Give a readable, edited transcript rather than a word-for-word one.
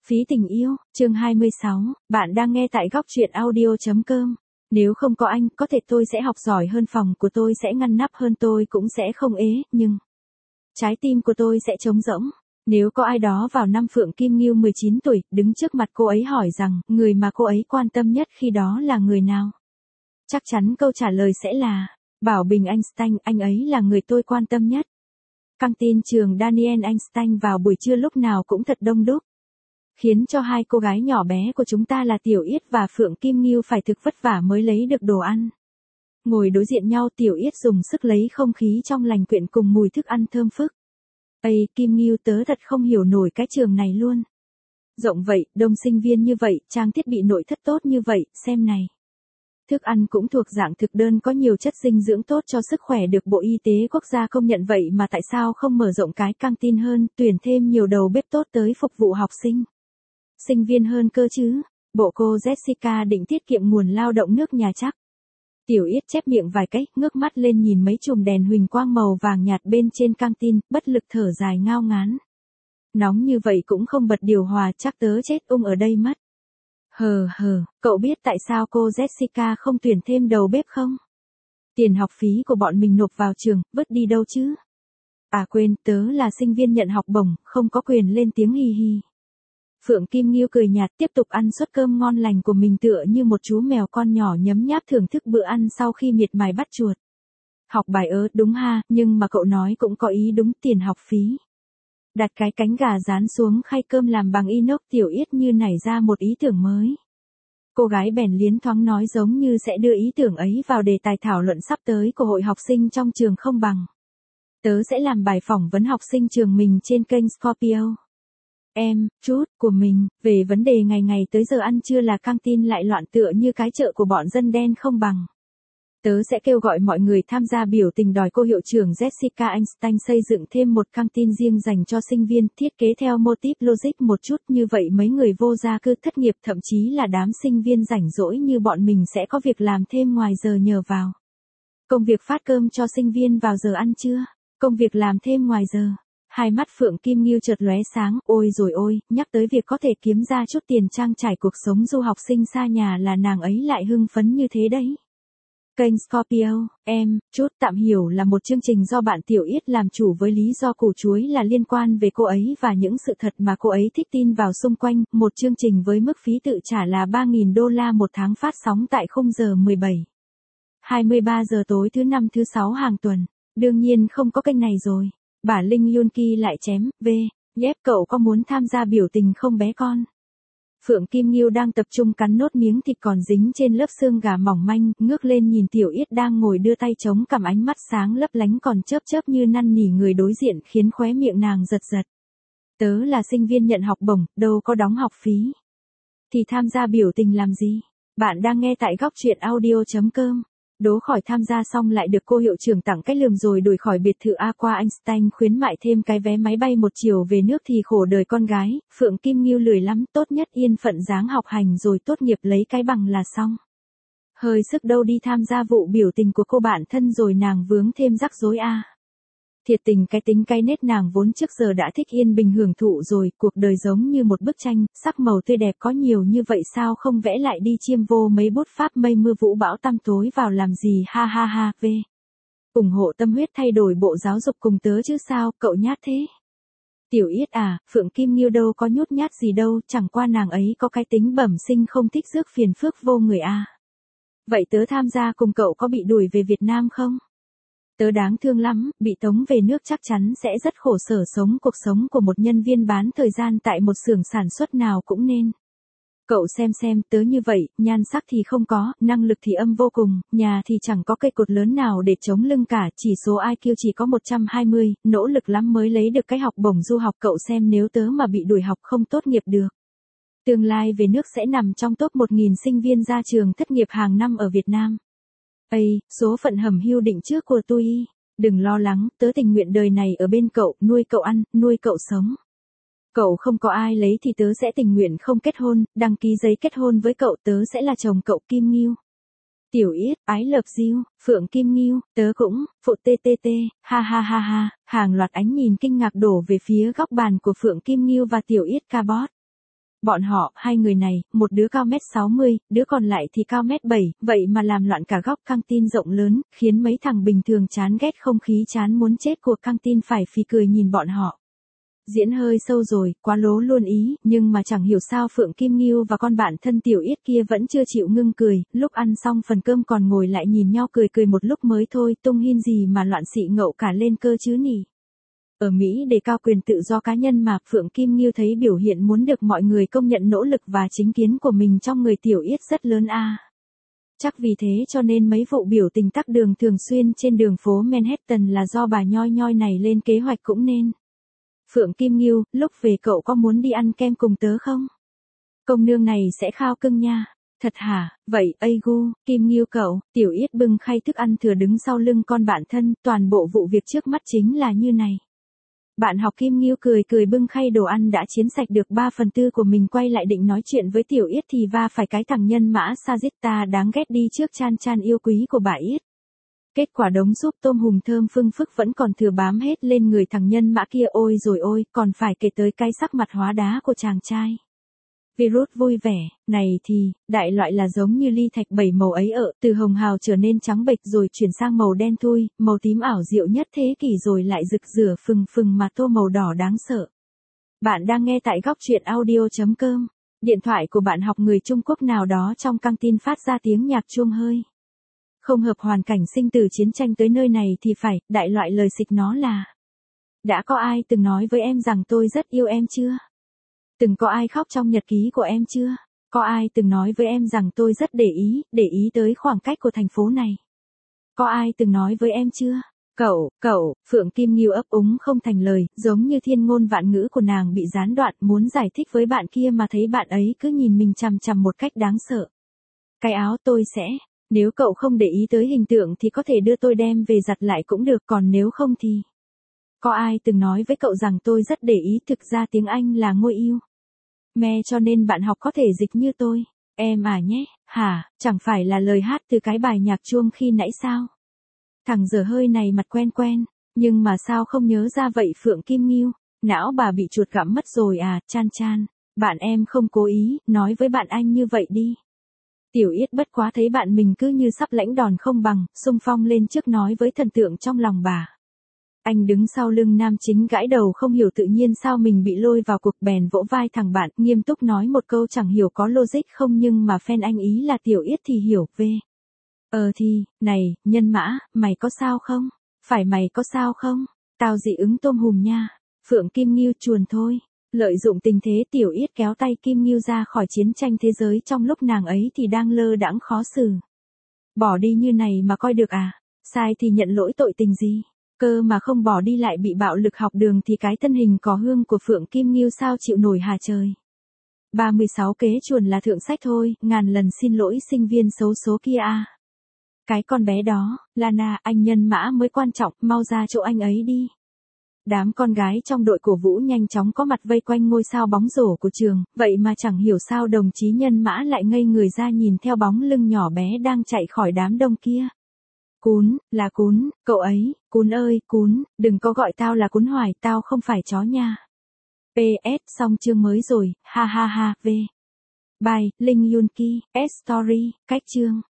Phí tình yêu, chương 26, bạn đang nghe tại góc truyện audio.com. Nếu không có anh, có thể tôi sẽ học giỏi hơn, phòng của tôi sẽ ngăn nắp hơn, tôi cũng sẽ không ế, nhưng trái tim của tôi sẽ trống rỗng. Nếu có ai đó vào năm Phượng Kim Ngưu 19 tuổi, đứng trước mặt cô ấy hỏi rằng, người mà cô ấy quan tâm nhất khi đó là người nào? Chắc chắn câu trả lời sẽ là, Bảo Bình Einstein, anh ấy là người tôi quan tâm nhất. Căng tin trường Daniel Einstein vào buổi trưa lúc nào cũng thật đông đúc, khiến cho hai cô gái nhỏ bé của chúng ta là Tiểu Yết và Phượng Kim Ngưu phải thực vất vả mới lấy được đồ ăn. Ngồi đối diện nhau, Tiểu Yết dùng sức lấy không khí trong lành quyện cùng mùi thức ăn thơm phức. Ây, Kim Ngưu, tớ thật không hiểu nổi cái trường này luôn. Rộng vậy, đông sinh viên như vậy, trang thiết bị nội thất tốt như vậy, xem này. Thức ăn cũng thuộc dạng thực đơn, có nhiều chất dinh dưỡng tốt cho sức khỏe được Bộ Y tế quốc gia công nhận, vậy mà tại sao không mở rộng cái căng tin hơn, tuyển thêm nhiều đầu bếp tốt tới phục vụ học sinh, sinh viên hơn cơ chứ? Bộ cô Jessica định tiết kiệm nguồn lao động nước nhà chắc. Tiểu Yết chép miệng vài cái, ngước mắt lên nhìn mấy chùm đèn huỳnh quang màu vàng nhạt bên trên căng tin, bất lực thở dài ngao ngán. Nóng như vậy cũng không bật điều hòa, chắc tớ chết ở đây mất. Cậu biết tại sao cô Jessica không tuyển thêm đầu bếp không? Tiền học phí của bọn mình nộp vào trường, vứt đi đâu chứ? À quên, tớ là sinh viên nhận học bổng, không có quyền lên tiếng, hi hi. Phượng Kim Ngưu cười nhạt, tiếp tục ăn suất cơm ngon lành của mình tựa như một chú mèo con nhỏ nhấm nháp thưởng thức bữa ăn sau khi miệt mài bắt chuột. Học bài đúng ha, nhưng mà cậu nói cũng có ý đúng, tiền học phí. Đặt cái cánh gà rán xuống khay cơm làm bằng inox, Tiểu Yết như nảy ra một ý tưởng mới. Cô gái bèn liến thoáng nói giống như sẽ đưa ý tưởng ấy vào đề tài thảo luận sắp tới của hội học sinh trong trường không bằng. Tớ sẽ làm bài phỏng vấn học sinh trường mình trên kênh Scorpio. Chút của mình, về vấn đề ngày ngày tới giờ ăn trưa là căng tin lại loạn tựa như cái chợ của bọn dân đen không bằng. Tớ sẽ kêu gọi mọi người tham gia biểu tình đòi cô hiệu trưởng Jessica Einstein xây dựng thêm một căng tin riêng dành cho sinh viên, thiết kế theo mô típ logic một chút, như vậy mấy người vô gia cư thất nghiệp, thậm chí là đám sinh viên rảnh rỗi như bọn mình sẽ có việc làm thêm ngoài giờ nhờ vào công việc phát cơm cho sinh viên vào giờ ăn trưa. Công việc làm thêm ngoài giờ. Hai mắt Phượng Kim Ngưu chợt lóe sáng, ôi rồi ôi, nhắc tới việc có thể kiếm ra chút tiền trang trải cuộc sống du học sinh xa nhà là nàng ấy lại hưng phấn như thế đấy. Kênh Scorpio, chút tạm hiểu là một chương trình do bạn Tiểu Yết làm chủ với lý do củ chuối là liên quan về cô ấy và những sự thật mà cô ấy thích tin vào xung quanh, một chương trình với mức phí tự trả là $3.000 một tháng, phát sóng tại khung giờ 17:23 giờ tối thứ năm thứ sáu hàng tuần. Đương nhiên không có kênh này rồi. Bà Linh Yunki lại chém, dép cậu có muốn tham gia biểu tình không bé con? Phượng Kim Ngưu đang tập trung cắn nốt miếng thịt còn dính trên lớp xương gà mỏng manh, ngước lên nhìn Tiểu Yết đang ngồi đưa tay chống cằm, ánh mắt sáng lấp lánh còn chớp chớp như năn nỉ người đối diện, khiến khóe miệng nàng giật giật. Tớ là sinh viên nhận học bổng, đâu có đóng học phí. Thì tham gia biểu tình làm gì? Bạn đang nghe tại góc truyện audio.com. Đỗ khỏi tham gia xong lại được cô hiệu trưởng tặng cái lườm rồi đuổi khỏi biệt thự Aqua Einstein, khuyến mại thêm cái vé máy bay một chiều về nước thì khổ đời con gái. Phượng Kim Ngưu lười lắm, tốt nhất yên phận dáng học hành rồi tốt nghiệp lấy cái bằng là xong. Hơi sức đâu đi tham gia vụ biểu tình của cô bạn thân rồi nàng vướng thêm rắc rối a. Thiệt tình cái tính cái nết nàng vốn trước giờ đã thích yên bình hưởng thụ rồi, cuộc đời giống như một bức tranh, sắc màu tươi đẹp có nhiều như vậy sao không vẽ lại đi, chiêm vô mấy bút pháp mây mưa vũ bão tăm tối vào làm gì, ha ha ha. Ủng hộ tâm huyết thay đổi bộ giáo dục cùng tớ chứ sao, cậu nhát thế. Tiểu Yết à, Phượng Kim Ngưu đâu có nhút nhát gì đâu, chẳng qua nàng ấy có cái tính bẩm sinh không thích rước phiền phức vô người à. Vậy tớ tham gia cùng cậu có bị đuổi về Việt Nam không? Tớ đáng thương lắm, bị tống về nước chắc chắn sẽ rất khổ sở, sống cuộc sống của một nhân viên bán thời gian tại một xưởng sản xuất nào cũng nên. Cậu xem, tớ như vậy, nhan sắc thì không có, năng lực thì âm vô cùng, nhà thì chẳng có cây cột lớn nào để chống lưng cả, chỉ số IQ chỉ có 120, nỗ lực lắm mới lấy được cái học bổng du học. Cậu xem nếu tớ mà bị đuổi học không tốt nghiệp được, tương lai về nước sẽ nằm trong top 1.000 sinh viên ra trường thất nghiệp hàng năm ở Việt Nam. Số phận hầm hưu định trước của tôi. Đừng lo lắng, tớ tình nguyện đời này ở bên cậu, nuôi cậu ăn, nuôi cậu sống. Cậu không có ai lấy thì tớ sẽ tình nguyện không kết hôn, đăng ký giấy kết hôn với cậu, tớ sẽ là chồng cậu. Kim Ngưu. Tiểu Yết, I love you, Phượng Kim Ngưu, tớ cũng, phụ ttt, ha ha ha ha. Hàng loạt ánh nhìn kinh ngạc đổ về phía góc bàn của Phượng Kim Ngưu và Tiểu Yết Cabot. Bọn họ, hai người này, một đứa cao mét 60, đứa còn lại thì cao mét 7, vậy mà làm loạn cả góc căng tin rộng lớn, khiến mấy thằng bình thường chán ghét không khí chán muốn chết của căng tin phải phì cười nhìn bọn họ. Diễn hơi sâu rồi, quá lố luôn ý, nhưng mà chẳng hiểu sao Phượng Kim Ngưu và con bạn thân Tiểu Yết kia vẫn chưa chịu ngưng cười, lúc ăn xong phần cơm còn ngồi lại nhìn nhau cười cười một lúc mới thôi, tung hin gì mà loạn xị ngậu cả lên cơ chứ nhỉ. Ở Mỹ đề cao quyền tự do cá nhân mà Phượng Kim Ngưu thấy biểu hiện muốn được mọi người công nhận nỗ lực và chính kiến của mình trong người Tiểu Yết rất lớn a. Chắc vì thế cho nên mấy vụ biểu tình tắc đường thường xuyên trên đường phố Manhattan là do bà nhoi nhoi này lên kế hoạch cũng nên. Phượng Kim Ngưu, lúc về cậu có muốn đi ăn kem cùng tớ không? Công nương này sẽ khao cưng nha. Thật hả, vậy, gu, Kim Ngưu cậu, Tiểu Yết bưng khay thức ăn thừa đứng sau lưng con bạn thân, toàn bộ vụ việc trước mắt chính là như này. Bạn học Kim Ngưu cười cười bưng khay đồ ăn đã chiến sạch được 3/4 của mình quay lại định nói chuyện với Tiểu Yết thì va phải cái thằng nhân mã Sajita đáng ghét đi trước Chan Chan yêu quý của bà Yết. Kết quả đống súp tôm hùm thơm phưng phức vẫn còn thừa bám hết lên người thằng nhân mã kia ôi rồi ôi, còn phải kể tới cái sắc mặt hóa đá của chàng trai. Virus vui vẻ, này thì, đại loại là giống như ly thạch 7 màu ấy từ hồng hào trở nên trắng bệch rồi chuyển sang màu đen thui, màu tím ảo diệu nhất thế kỷ rồi lại rực rửa phừng phừng mà tô màu đỏ đáng sợ. Bạn đang nghe tại góc truyện audio.com. Điện thoại của bạn học người Trung Quốc nào đó trong căng tin phát ra tiếng nhạc chuông hơi. Không hợp hoàn cảnh sinh tử chiến tranh tới nơi này thì phải, đại loại lời xịch nó là. Đã có ai từng nói với em rằng tôi rất yêu em chưa? Từng có ai khóc trong nhật ký của em chưa? Có ai từng nói với em rằng tôi rất để ý tới khoảng cách của thành phố này? Có ai từng nói với em chưa? Cậu, Phượng Kim Ngưu ấp úng không thành lời, giống như thiên ngôn vạn ngữ của nàng bị gián đoạn, muốn giải thích với bạn kia mà thấy bạn ấy cứ nhìn mình chằm chằm một cách đáng sợ. Cái áo tôi sẽ, nếu cậu không để ý tới hình tượng thì có thể đưa tôi đem về giặt lại cũng được, còn nếu không thì. Có ai từng nói với cậu rằng tôi rất để ý, thực ra tiếng Anh là ngôi yêu. Me cho nên bạn học có thể dịch như tôi. Em à nhé, hả, chẳng phải là lời hát từ cái bài nhạc chuông khi nãy sao? Thằng dở hơi này mặt quen quen, nhưng mà sao không nhớ ra vậy Phượng Kim Ngưu? Não bà bị chuột gặm mất rồi à, Chan Chan. Bạn em không cố ý, nói với bạn anh như vậy đi. Tiểu Yết bất quá thấy bạn mình cứ như sắp lãnh đòn không bằng, xung phong lên trước nói với thần tượng trong lòng bà. Anh đứng sau lưng nam chính gãi đầu không hiểu tự nhiên sao mình bị lôi vào cuộc, bèn vỗ vai thằng bạn, nghiêm túc nói một câu chẳng hiểu có logic không nhưng mà fan anh ý là Tiểu Yết thì hiểu về. Thì, này, nhân mã, mày có sao không? Phải mày có sao không? Tao dị ứng tôm hùm nha. Phượng Kim Ngưu chuồn thôi. Lợi dụng tình thế Tiểu Yết kéo tay Kim Ngưu ra khỏi chiến tranh thế giới trong lúc nàng ấy thì đang lơ đãng khó xử. Bỏ đi như này mà coi được à? Sai thì nhận lỗi tội tình gì? Cơ mà không bỏ đi lại bị bạo lực học đường thì cái thân hình có hương của Phượng Kim Ngưu sao chịu nổi hả trời? 36 kế chuồn là thượng sách thôi, ngàn lần xin lỗi sinh viên xấu số kia a. Cái con bé đó, Lana, anh nhân mã mới quan trọng, mau ra chỗ anh ấy đi. Đám con gái trong đội cổ vũ nhanh chóng có mặt vây quanh ngôi sao bóng rổ của trường, vậy mà chẳng hiểu sao đồng chí nhân mã lại ngây người ra nhìn theo bóng lưng nhỏ bé đang chạy khỏi đám đông kia. Cún, là Cún, cậu ấy, Cún ơi, Cún, đừng có gọi tao là Cún hoài, tao không phải chó nha. PS, xong chương mới rồi, ha ha ha, v. Bài, Linh Yun Ki, S Story, cách chương.